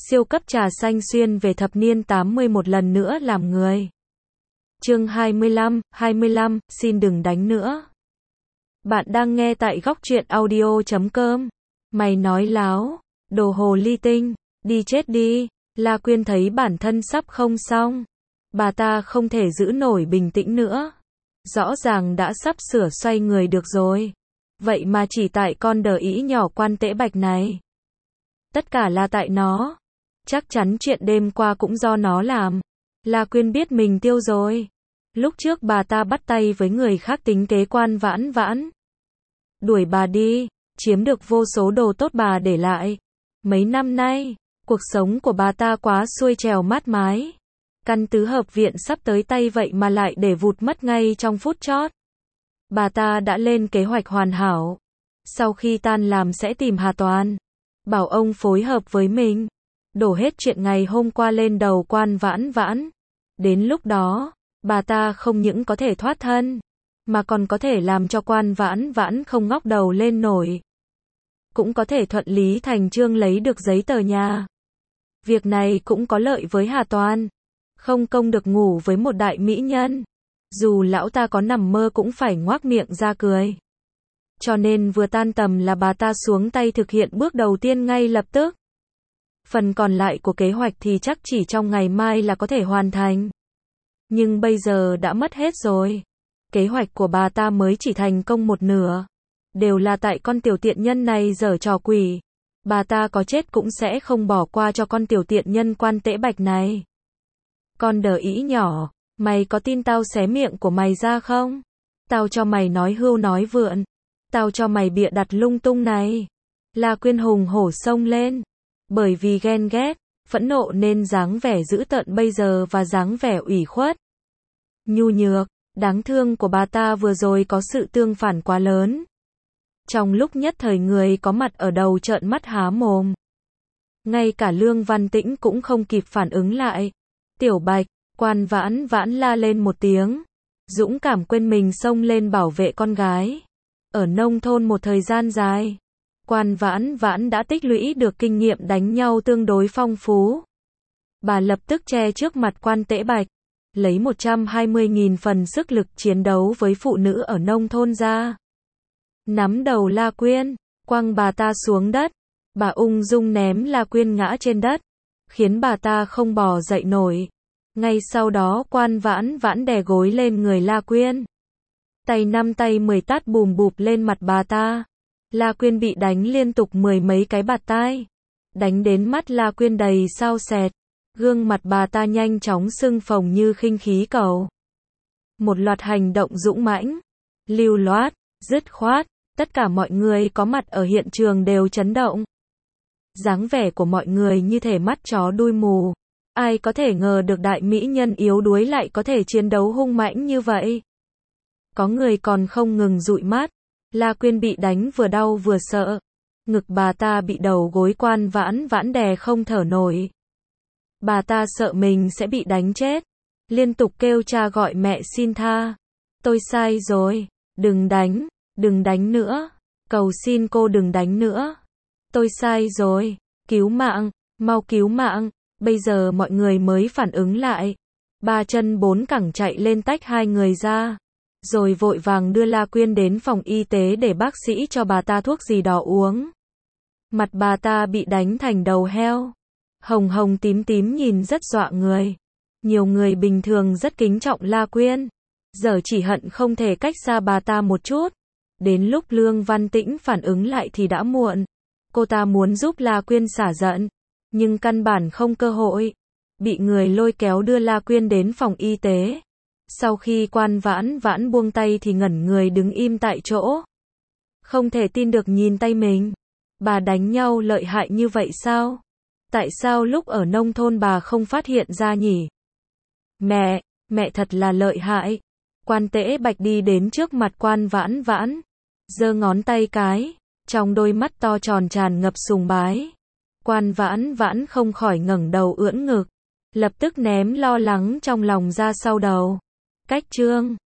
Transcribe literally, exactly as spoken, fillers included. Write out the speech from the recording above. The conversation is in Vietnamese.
Siêu cấp trà xanh xuyên về thập niên tám mươi một lần nữa làm người. Chương hai mươi lăm, hai mươi lăm, xin đừng đánh nữa. Bạn đang nghe tại góc truyện audio chấm com. Mày nói láo, đồ hồ ly tinh, đi chết đi. La Quyên thấy bản thân sắp không xong. Bà ta không thể giữ nổi bình tĩnh nữa. Rõ ràng đã sắp sửa xoay người được rồi. Vậy mà chỉ tại con đờ ĩ nhỏ Quan Tễ Bạch này. Tất cả là tại nó. Chắc chắn chuyện đêm qua cũng do nó làm. La Quyên biết mình tiêu rồi. Lúc trước bà ta bắt tay với người khác tính kế Quan Vãn Vãn. Đuổi bà đi, chiếm được vô số đồ tốt bà để lại. Mấy năm nay, cuộc sống của bà ta quá xuôi trèo mát mái. Căn tứ hợp viện sắp tới tay vậy mà lại để vụt mất ngay trong phút chót. Bà ta đã lên kế hoạch hoàn hảo. Sau khi tan làm sẽ tìm Hà Toàn. Bảo ông phối hợp với mình. Đổ hết chuyện ngày hôm qua lên đầu Quan Vãn Vãn. Đến lúc đó, bà ta không những có thể thoát thân, mà còn có thể làm cho Quan Vãn Vãn không ngóc đầu lên nổi. Cũng có thể thuận lý thành chương lấy được giấy tờ nhà. Việc này cũng có lợi với Hà Toàn. Không công được ngủ với một đại mỹ nhân. Dù lão ta có nằm mơ cũng phải ngoác miệng ra cười. Cho nên vừa tan tầm là bà ta xuống tay thực hiện bước đầu tiên ngay lập tức. Phần còn lại của kế hoạch thì chắc chỉ trong ngày mai là có thể hoàn thành. Nhưng bây giờ đã mất hết rồi. Kế hoạch của bà ta mới chỉ thành công một nửa. Đều là tại con tiểu tiện nhân này giở trò quỷ. Bà ta có chết cũng sẽ không bỏ qua cho con tiểu tiện nhân Quan Tễ Bạch này. Con đờ ĩ nhỏ, mày có tin tao xé miệng của mày ra không? Tao cho mày nói hưu nói vượn. Tao cho mày bịa đặt lung tung này. La Quyên hùng hổ xông lên. Bởi vì ghen ghét, phẫn nộ nên dáng vẻ dữ tợn bây giờ và dáng vẻ ủy khuất, nhu nhược, đáng thương của bà ta vừa rồi có sự tương phản quá lớn. Trong lúc nhất thời người có mặt ở đầu trợn mắt há mồm. Ngay cả Lương Văn Tĩnh cũng không kịp phản ứng lại. Tiểu Bạch, Quan Vãn Vãn la lên một tiếng. Dũng cảm quên mình xông lên bảo vệ con gái. Ở nông thôn một thời gian dài, Quan Vãn Vãn đã tích lũy được kinh nghiệm đánh nhau tương đối phong phú. Bà lập tức che trước mặt Quan Tễ Bạch, lấy một trăm hai mươi nghìn phần sức lực chiến đấu với phụ nữ ở nông thôn ra. Nắm đầu La Quyên, quăng bà ta xuống đất. Bà ung dung ném La Quyên ngã trên đất, khiến bà ta không bò dậy nổi. Ngay sau đó Quan Vãn Vãn đè gối lên người La Quyên. Tay năm tay mười tát bùm bụp lên mặt bà ta. La Quyên bị đánh liên tục mười mấy cái bạt tai. Đánh đến mắt La Quyên đầy sao sẹt. Gương mặt bà ta nhanh chóng sưng phồng như khinh khí cầu. Một loạt hành động dũng mãnh, lưu loát, dứt khoát. Tất cả mọi người có mặt ở hiện trường đều chấn động. Dáng vẻ của mọi người như thể mắt chó đuôi mù. Ai có thể ngờ được đại mỹ nhân yếu đuối lại có thể chiến đấu hung mãnh như vậy. Có người còn không ngừng dụi mắt. La Quyên bị đánh vừa đau vừa sợ. Ngực bà ta bị đầu gối Quan Vãn Vãn đè không thở nổi. Bà ta sợ mình sẽ bị đánh chết. Liên tục kêu cha gọi mẹ xin tha. Tôi sai rồi. Đừng đánh. Đừng đánh nữa. Cầu xin cô đừng đánh nữa. Tôi sai rồi. Cứu mạng. Mau cứu mạng. Bây giờ mọi người mới phản ứng lại. Ba chân bốn cẳng chạy lên tách hai người ra. Rồi vội vàng đưa La Quyên đến phòng y tế để bác sĩ cho bà ta thuốc gì đó uống. Mặt bà ta bị đánh thành đầu heo. Hồng hồng tím tím nhìn rất dọa người. Nhiều người bình thường rất kính trọng La Quyên. Giờ chỉ hận không thể cách xa bà ta một chút. Đến lúc Lương Văn Tĩnh phản ứng lại thì đã muộn. Cô ta muốn giúp La Quyên xả giận, nhưng căn bản không cơ hội. Bị người lôi kéo đưa La Quyên đến phòng y tế. Sau khi Quan Vãn Vãn buông tay thì ngẩn người đứng im tại chỗ. Không thể tin được nhìn tay mình. Bà đánh nhau lợi hại như vậy sao? Tại sao lúc ở nông thôn bà không phát hiện ra nhỉ? Mẹ, mẹ thật là lợi hại. Quan Tễ Bạch đi đến trước mặt Quan Vãn Vãn. Giơ ngón tay cái. Trong đôi mắt to tròn tràn ngập sùng bái. Quan Vãn Vãn không khỏi ngẩng đầu ưỡn ngực. Lập tức ném lo lắng trong lòng ra sau đầu. Cách chương